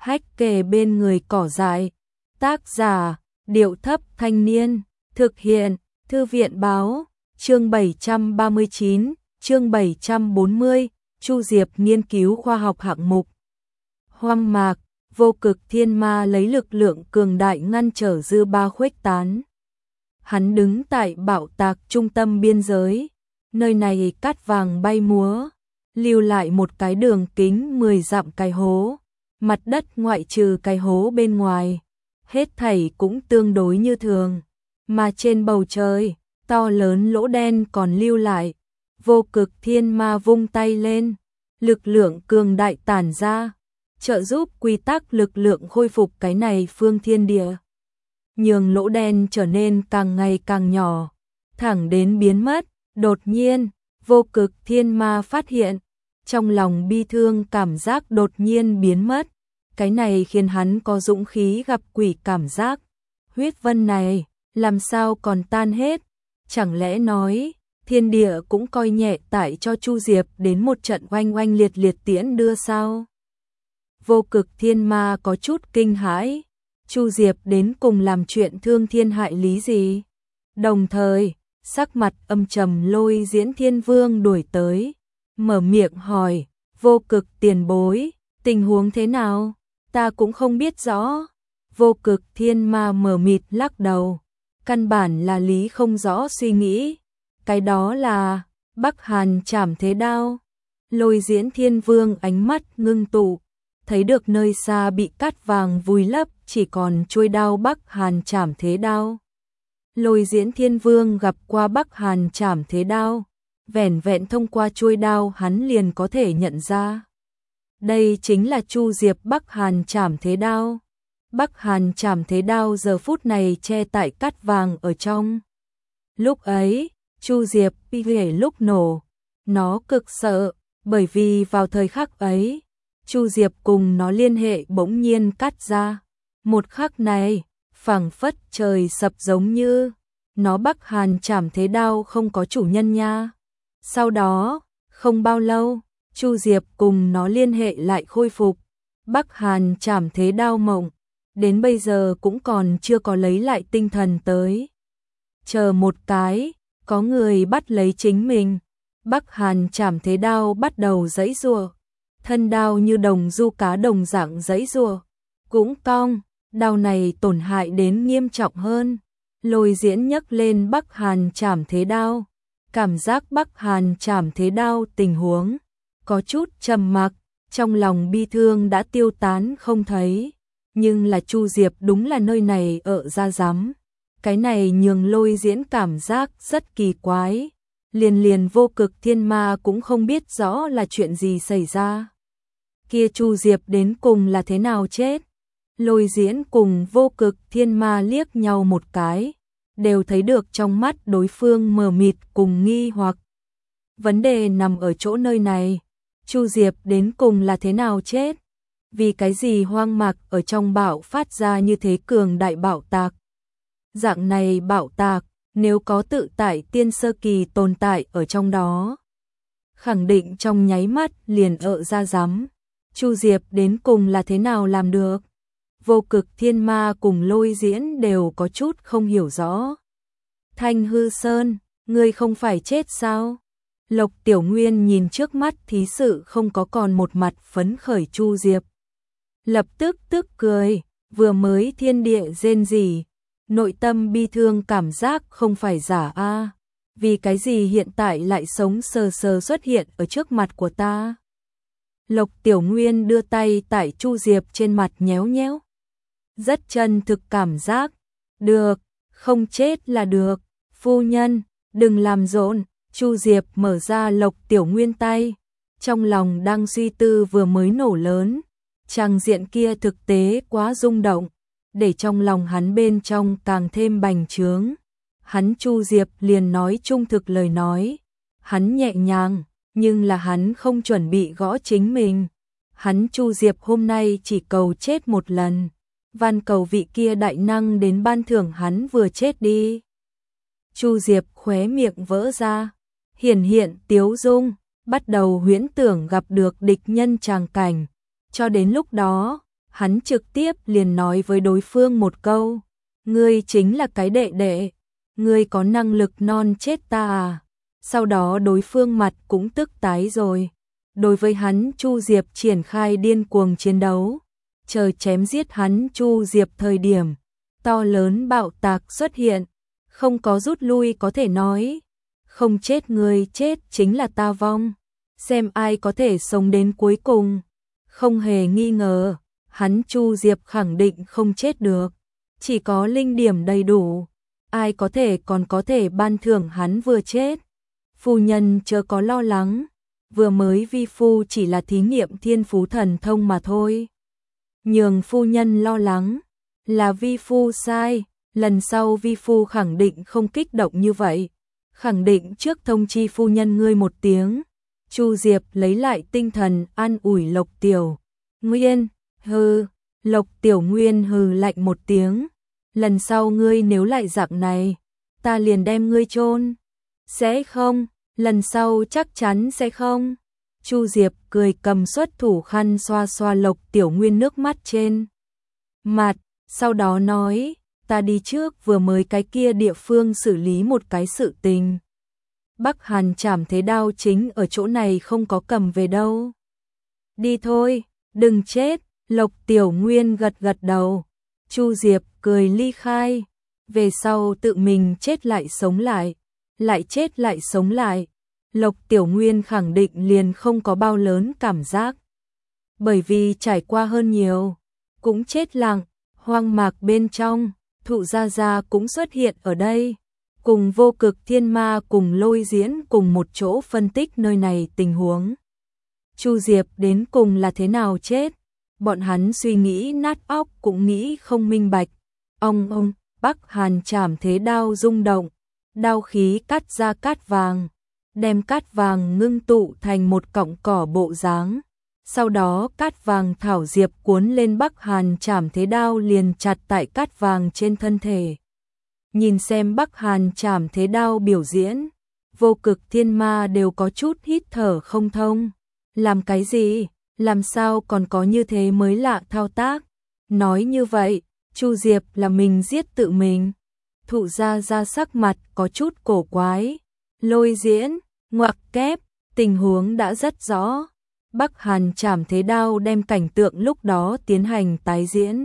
hách kề bên người cỏ dại. Tác giả, Điệu Thấp Thanh Niên. Thực hiện, Thư viện Báo. Chương 739, chương 740, Chu Diệp nghiên cứu khoa học hạng mục. Hoang mạc, vô cực thiên ma lấy lực lượng cường đại ngăn trở dư ba khuếch tán. Hắn đứng tại bạo tạc trung tâm biên giới, nơi này cát vàng bay múa, lưu lại một cái đường kính 10 dặm cái hố, mặt đất ngoại trừ cái hố bên ngoài, hết thảy cũng tương đối như thường, mà trên bầu trời, to lớn lỗ đen còn lưu lại. Vô cực thiên ma vung tay lên, lực lượng cường đại tản ra, trợ giúp quy tắc lực lượng khôi phục cái này phương thiên địa. Nhường lỗ đen trở nên càng ngày càng nhỏ, thẳng đến biến mất. Đột nhiên, vô cực thiên ma phát hiện, trong lòng bi thương cảm giác đột nhiên biến mất. Cái này khiến hắn có dũng khí gặp quỷ cảm giác. Huyết vân này, làm sao còn tan hết? Chẳng lẽ nói, thiên địa cũng coi nhẹ tại cho Chu Diệp đến một trận oanh oanh liệt liệt tiễn đưa sao? Vô cực thiên ma có chút kinh hãi. Chu Diệp đến cùng làm chuyện thương thiên hại lý gì? Đồng thời, sắc mặt âm trầm Lôi Diễn Thiên Vương đuổi tới, mở miệng hỏi, vô cực tiền bối, tình huống thế nào? Ta cũng không biết rõ. Vô cực thiên ma mờ mịt lắc đầu, căn bản là lý không rõ suy nghĩ. Cái đó là Bắc Hàn Trảm Thế Đao. Lôi Diễn Thiên Vương ánh mắt ngưng tụ, thấy được nơi xa bị cát vàng vùi lấp, chỉ còn chuôi đao Bắc Hàn Trảm Thế Đao. Lôi Diễn Thiên Vương gặp qua Bắc Hàn Trảm Thế Đao, vẻn vẹn thông qua chuôi đao hắn liền có thể nhận ra. Đây chính là Chu Diệp Bắc Hàn Trảm Thế Đao. Bắc Hàn Trảm Thế Đao giờ phút này che tại cát vàng ở trong. Lúc ấy, Chu Diệp bị ghẻ lúc nổ, nó cực sợ, bởi vì vào thời khắc ấy, Chu Diệp cùng nó liên hệ bỗng nhiên cắt ra. Một khắc này, phảng phất trời sập giống như, nó Bắc Hàn Trảm Thế Đao không có chủ nhân nha. Sau đó, không bao lâu, Chu Diệp cùng nó liên hệ lại khôi phục. Bắc Hàn Trảm Thế Đao mộng, đến bây giờ cũng còn chưa có lấy lại tinh thần tới. Chờ một cái, có người bắt lấy chính mình. Bắc Hàn Trảm Thế Đao bắt đầu giãy giụa, thân đao như đồng du cá đồng dạng giãy giụa, cũng cong, đao này tổn hại đến nghiêm trọng hơn. Lôi Diễn nhấc lên Bắc Hàn Trảm Thế Đao, cảm giác Bắc Hàn Trảm Thế Đao tình huống có chút trầm mặc, trong lòng bi thương đã tiêu tán không thấy, nhưng là Chu Diệp đúng là nơi này ở ra dám. Cái này nhường Lôi Diễn cảm giác rất kỳ quái, liền vô cực thiên ma cũng không biết rõ là chuyện gì xảy ra. Kia Chu Diệp đến cùng là thế nào chết? Lôi Diễn cùng vô cực thiên ma liếc nhau một cái, đều thấy được trong mắt đối phương mờ mịt cùng nghi hoặc. Vấn đề nằm ở chỗ nơi này, Chu Diệp đến cùng là thế nào chết? Vì cái gì hoang mạc ở trong bạo phát ra như thế cường đại bạo tạc? Dạng này bạo tạc, nếu có tự tại tiên sơ kỳ tồn tại ở trong đó, khẳng định trong nháy mắt liền ra rắm. Chu Diệp đến cùng là thế nào làm được? Vô cực thiên ma cùng Lôi Diễn đều có chút không hiểu rõ. Thanh Hư Sơn, ngươi không phải chết sao? Lộc Tiểu Nguyên nhìn trước mắt thí sự không có còn một mặt phấn khởi Chu Diệp. Lập tức tức cười, vừa mới thiên địa rên rỉ, nội tâm bi thương cảm giác không phải giả a. Vì cái gì hiện tại lại sống sờ sờ xuất hiện ở trước mặt của ta? Lộc Tiểu Nguyên đưa tay tại Chu Diệp trên mặt nhéo nhéo. Rất chân thực cảm giác. Được, không chết là được. Phu nhân, đừng làm rộn. Chu Diệp mở ra Lộc Tiểu Nguyên tay. Trong lòng đang suy tư vừa mới nổ lớn. Tràng diện kia thực tế quá rung động, để trong lòng hắn bên trong càng thêm bành trướng. Hắn Chu Diệp liền nói trung thực lời nói. Hắn nhẹ nhàng, nhưng là hắn không chuẩn bị gõ chính mình. Hắn Chu Diệp hôm nay chỉ cầu chết một lần, van cầu vị kia đại năng đến ban thưởng hắn vừa chết đi. Chu Diệp khóe miệng vỡ ra, hiển hiện tiếu dung, bắt đầu huyễn tưởng gặp được địch nhân tràng cảnh. Cho đến lúc đó, hắn trực tiếp liền nói với đối phương một câu, ngươi chính là cái đệ đệ, ngươi có năng lực non chết ta à? Sau đó đối phương mặt cũng tức tái rồi. Đối với hắn Chu Diệp triển khai điên cuồng chiến đấu, chờ chém giết hắn Chu Diệp thời điểm, to lớn bạo tạc xuất hiện, không có rút lui có thể nói, không chết người chết chính là ta vong, xem ai có thể sống đến cuối cùng. Không hề nghi ngờ, hắn Chu Diệp khẳng định không chết được, chỉ có linh điểm đầy đủ, ai có thể còn có thể ban thưởng hắn vừa chết. Phu nhân chớ có lo lắng, vừa mới vi phu chỉ là thí nghiệm thiên phú thần thông mà thôi. Nhường phu nhân lo lắng, là vi phu sai, lần sau vi phu khẳng định không kích động như vậy, khẳng định trước thông chi phu nhân ngươi một tiếng. Chu Diệp lấy lại tinh thần an ủi Lộc Tiểu Nguyên, hừ, Lộc Tiểu Nguyên hừ lạnh một tiếng, lần sau ngươi nếu lại dạng này, ta liền đem ngươi chôn. Sẽ không, lần sau chắc chắn sẽ không. Chu Diệp cười cầm xuất thủ khăn xoa xoa Lộc Tiểu Nguyên nước mắt trên mặt, sau đó nói, ta đi trước, vừa mới cái kia địa phương xử lý một cái sự tình. Bắc Hàn Trảm Thế Đao chính ở chỗ này, không có cầm về đâu. Đi thôi, đừng chết. Lộc Tiểu Nguyên gật gật đầu. Chu Diệp cười ly khai, về sau tự mình chết lại sống lại, lại chết lại sống lại. Lộc Tiểu Nguyên khẳng định liền không có bao lớn cảm giác, bởi vì trải qua hơn nhiều, cũng chết lặng. Hoang mạc bên trong, Thụ Gia Gia cũng xuất hiện ở đây, cùng Vô Cực Thiên Ma cùng Lôi Diễn cùng một chỗ phân tích nơi này tình huống. Chu Diệp đến cùng là thế nào chết, bọn hắn suy nghĩ nát óc cũng nghĩ không minh bạch. Ông, Bắc Hàn Trảm Thế Đao rung động, đao khí cắt ra cát vàng, đem cát vàng ngưng tụ thành một cọng cỏ bộ dáng. Sau đó cát vàng thảo diệp cuốn lên Bắc Hàn Trảm Thế Đao liền chặt tại cát vàng trên thân thể. Nhìn xem Bắc Hàn Trảm Thế Đao biểu diễn, Vô Cực Thiên Ma đều có chút hít thở không thông. Làm cái gì? Làm sao còn có như thế mới lạ thao tác? Nói như vậy, Chu Diệp là mình giết tự mình. Thụ Gia Gia sắc mặt có chút cổ quái. Lôi Diễn, ngoặc kép, tình huống đã rất rõ. Bắc Hàn Trảm Thế Đao đem cảnh tượng lúc đó tiến hành tái diễn.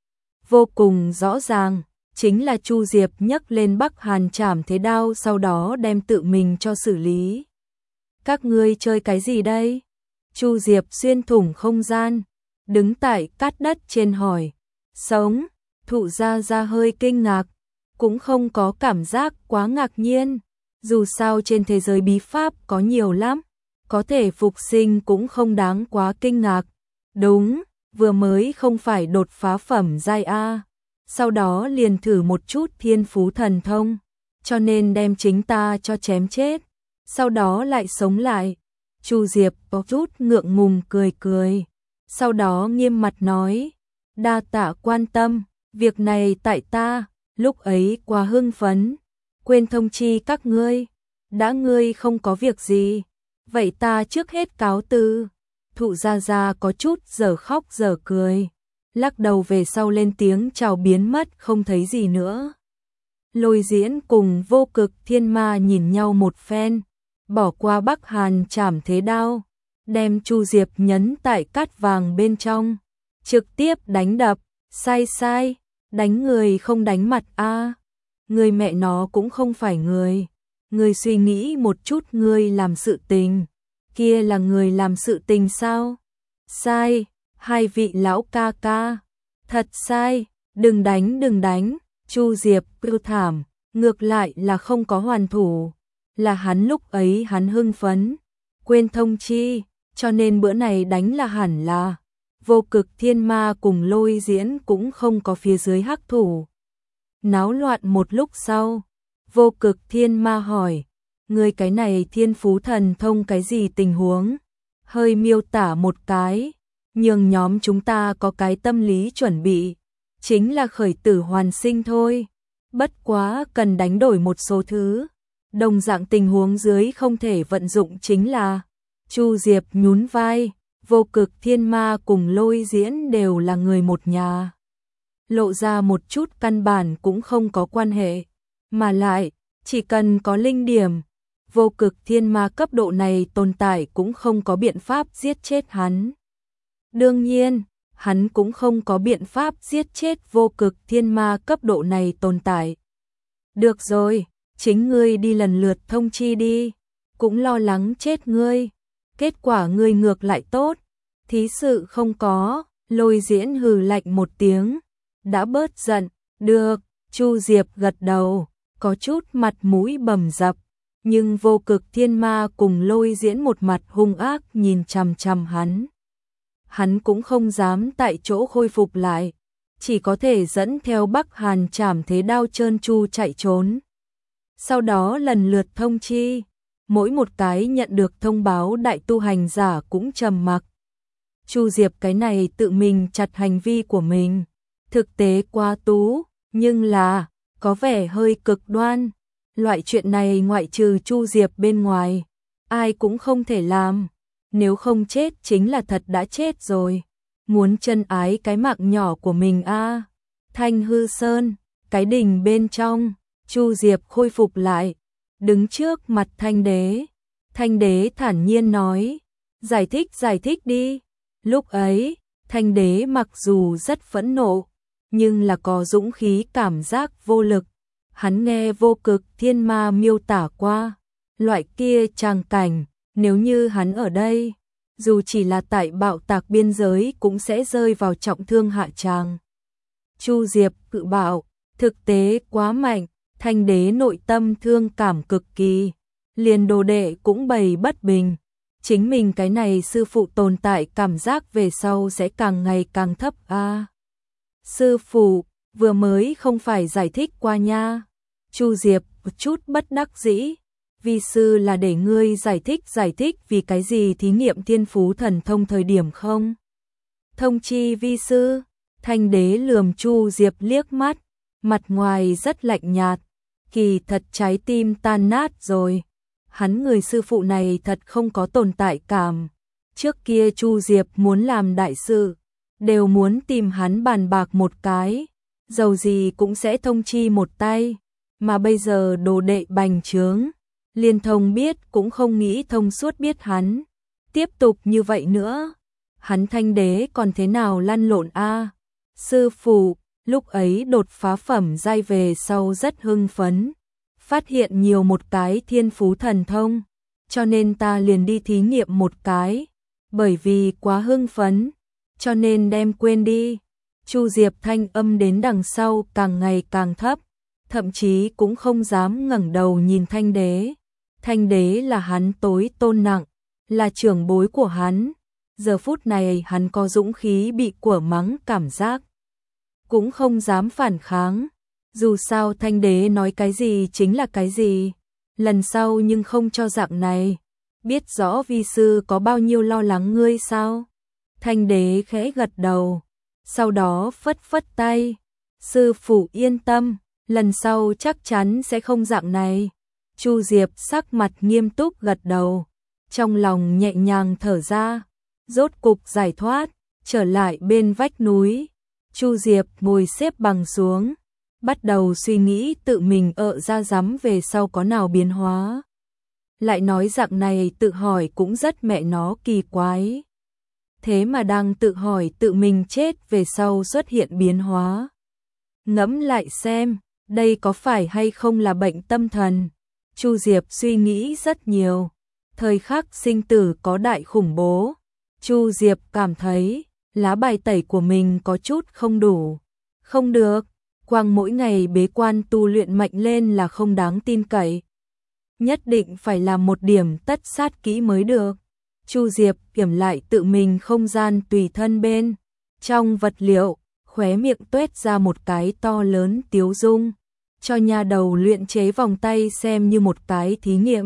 Vô cùng rõ ràng, chính là Chu Diệp nhấc lên Bắc Hàn Trảm Thế Đao sau đó đem tự mình cho xử lý. Các ngươi chơi cái gì đây? Chu Diệp xuyên thủng không gian, đứng tại cát đất trên hỏi. Sống, Thụ Gia Gia hơi kinh ngạc, cũng không có cảm giác quá ngạc nhiên. Dù sao trên thế giới bí pháp có nhiều lắm, có thể phục sinh cũng không đáng quá kinh ngạc. Đúng, vừa mới không phải đột phá phẩm giai A, sau đó liền thử một chút thiên phú thần thông, cho nên đem chính ta cho chém chết, sau đó lại sống lại. Chu Diệp có chút ngượng ngùng cười cười, sau đó nghiêm mặt nói, đa tạ quan tâm, việc này tại ta, lúc ấy quá hưng phấn, quên thông chi các ngươi, đã ngươi không có việc gì, vậy ta trước hết cáo từ. Thụ Gia Gia có chút giờ khóc giờ cười, lắc đầu về sau lên tiếng chào biến mất không thấy gì nữa. Lôi Diễn cùng Vô Cực Thiên Ma nhìn nhau một phen, bỏ qua Bắc Hàn Trảm Thế Đao, đem Chu Diệp nhấn tại cát vàng bên trong, trực tiếp đánh đập. Sai, đánh người không đánh mặt a. Người mẹ nó cũng không phải người. Người suy nghĩ một chút, người làm sự tình, kia là người làm sự tình sao? Sai, hai vị lão ca ca, thật sai, đừng đánh. Chu Diệp kêu thảm, ngược lại là không có hoàn thủ, là hắn lúc ấy hắn hưng phấn, quên thông chi, cho nên bữa này đánh là hẳn là. Vô Cực Thiên Ma cùng Lôi Diễn cũng không có phía dưới hắc thủ. Náo loạn một lúc sau, Vô Cực Thiên Ma hỏi, người cái này thiên phú thần thông cái gì tình huống? Hơi miêu tả một cái, nhường nhóm chúng ta có cái tâm lý chuẩn bị, chính là khởi tử hoàn sinh thôi. Bất quá cần đánh đổi một số thứ, đồng dạng tình huống dưới không thể vận dụng chính là. Chu Diệp nhún vai, Vô Cực Thiên Ma cùng Lôi Diễn đều là người một nhà. Lộ ra một chút căn bản cũng không có quan hệ, mà lại, chỉ cần có linh điểm, Vô Cực Thiên Ma cấp độ này tồn tại cũng không có biện pháp giết chết hắn. Đương nhiên, hắn cũng không có biện pháp giết chết Vô Cực Thiên Ma cấp độ này tồn tại. Được rồi, chính ngươi đi lần lượt thông chi đi, cũng lo lắng chết ngươi. Kết quả ngươi ngược lại tốt, thí sự không có. Lôi Diễn hừ lạnh một tiếng, đã bớt giận. Được, Chu Diệp gật đầu, có chút mặt mũi bầm dập, nhưng Vô Cực Thiên Ma cùng Lôi Diễn một mặt hung ác nhìn chằm chằm hắn. Hắn cũng không dám tại chỗ khôi phục lại, chỉ có thể dẫn theo Bắc Hàn Trảm Thế Đao trơn tru chạy trốn. Sau đó lần lượt thông chi, mỗi một cái nhận được thông báo đại tu hành giả cũng trầm mặc. Chu Diệp cái này tự mình chặt hành vi của mình, thực tế quá tú, nhưng là có vẻ hơi cực đoan. Loại chuyện này ngoại trừ Chu Diệp bên ngoài, ai cũng không thể làm. Nếu không chết chính là thật đã chết rồi. Muốn chân ái cái mạng nhỏ của mình a. Thanh Hư Sơn, cái đỉnh bên trong, Chu Diệp khôi phục lại, đứng trước mặt Thanh Đế. Thanh Đế thản nhiên nói, giải thích đi. Lúc ấy, Thanh Đế mặc dù rất phẫn nộ, nhưng là có dũng khí cảm giác vô lực. Hắn nghe Vô Cực Thiên Ma miêu tả qua, loại kia tràng cảnh, nếu như hắn ở đây, dù chỉ là tại bạo tạc biên giới cũng sẽ rơi vào trọng thương hạ tràng. Chu Diệp cự bạo, thực tế quá mạnh, Thanh Đế nội tâm thương cảm cực kỳ, liền đồ đệ cũng bày bất bình. Chính mình cái này sư phụ tồn tại cảm giác về sau sẽ càng ngày càng thấp a. Sư phụ, vừa mới không phải giải thích qua nha. Chu Diệp một chút bất đắc dĩ, vi sư là để ngươi giải thích vì cái gì thí nghiệm thiên phú thần thông thời điểm không. Thông chi vi sư. Thanh Đế lườm Chu Diệp liếc mắt, mặt ngoài rất lạnh nhạt, kỳ thật trái tim tan nát rồi. Hắn người sư phụ này thật không có tồn tại cảm. Trước kia Chu Diệp muốn làm đại sự, đều muốn tìm hắn bàn bạc một cái, dầu gì cũng sẽ thông chi một tay, mà bây giờ đồ đệ bành trướng, liên thông biết cũng không nghĩ thông suốt biết hắn. Tiếp tục như vậy nữa, hắn Thanh Đế còn thế nào lăn lộn a? Sư phụ, lúc ấy đột phá phẩm giai về sau rất hưng phấn, phát hiện nhiều một cái thiên phú thần thông, cho nên ta liền đi thí nghiệm một cái, bởi vì quá hưng phấn, cho nên đem quên đi. Chu Diệp thanh âm đến đằng sau càng ngày càng thấp, thậm chí cũng không dám ngẩng đầu nhìn Thanh Đế. Thanh Đế là hắn tối tôn nặng, là trưởng bối của hắn. Giờ phút này hắn có dũng khí bị của mắng cảm giác, cũng không dám phản kháng. Dù sao Thanh Đế nói cái gì chính là cái gì, lần sau nhưng không cho dạng này. Biết rõ vi sư có bao nhiêu lo lắng ngươi sao? Thanh Đế khẽ gật đầu, sau đó phất phất tay. Sư phụ yên tâm, lần sau chắc chắn sẽ không dạng này. Chu Diệp sắc mặt nghiêm túc gật đầu, trong lòng nhẹ nhàng thở ra, rốt cục giải thoát, trở lại bên vách núi. Chu Diệp ngồi xếp bằng xuống, bắt đầu suy nghĩ tự mình ra rắm về sau có nào biến hóa. Lại nói dạng này tự hỏi cũng rất mẹ nó kỳ quái. Thế mà đang tự hỏi tự mình chết về sau xuất hiện biến hóa. Ngẫm lại xem, đây có phải hay không là bệnh tâm thần? Chu Diệp suy nghĩ rất nhiều. Thời khắc sinh tử có đại khủng bố. Chu Diệp cảm thấy lá bài tẩy của mình có chút không đủ. Không được, quang mỗi ngày bế quan tu luyện mạnh lên là không đáng tin cậy. Nhất định phải làm một điểm tất sát kỹ mới được. Chu Diệp kiểm lại tự mình không gian tùy thân bên trong vật liệu, khóe miệng tuét ra một cái to lớn tiếu dung, cho nhà đầu luyện chế vòng tay xem như một cái thí nghiệm.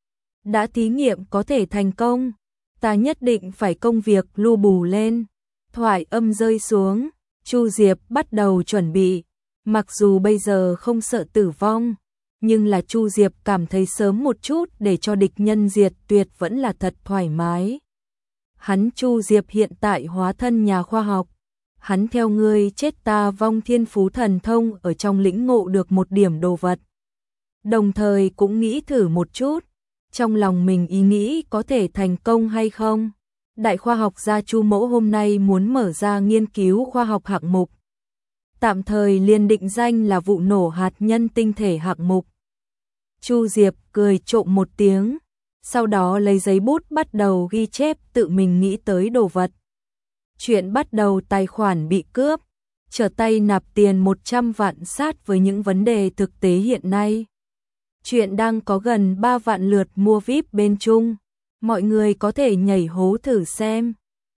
Đã thí nghiệm có thể thành công, ta nhất định phải công việc lưu bù lên. Thoại âm rơi xuống, Chu Diệp bắt đầu chuẩn bị. Mặc dù bây giờ không sợ tử vong, nhưng là Chu Diệp cảm thấy sớm một chút để cho địch nhân diệt tuyệt vẫn là thật thoải mái. Hắn Chu Diệp hiện tại hóa thân nhà khoa học. Hắn theo ngươi chết ta vong thiên phú thần thông ở trong lĩnh ngộ được một điểm đồ vật. Đồng thời cũng nghĩ thử một chút, trong lòng mình ý nghĩ có thể thành công hay không. Đại khoa học gia Chu Mỗ hôm nay muốn mở ra nghiên cứu khoa học hạng mục. Tạm thời liền định danh là vụ nổ hạt nhân tinh thể hạng mục. Chu Diệp cười trộm một tiếng, sau đó lấy giấy bút bắt đầu ghi chép tự mình nghĩ tới đồ vật. Chuyện bắt đầu tài khoản bị cướp, trở tay nạp tiền 100 vạn sát với những vấn đề thực tế hiện nay. Chuyện đang có gần 3 vạn lượt mua VIP bên Trung, mọi người có thể nhảy hố thử xem.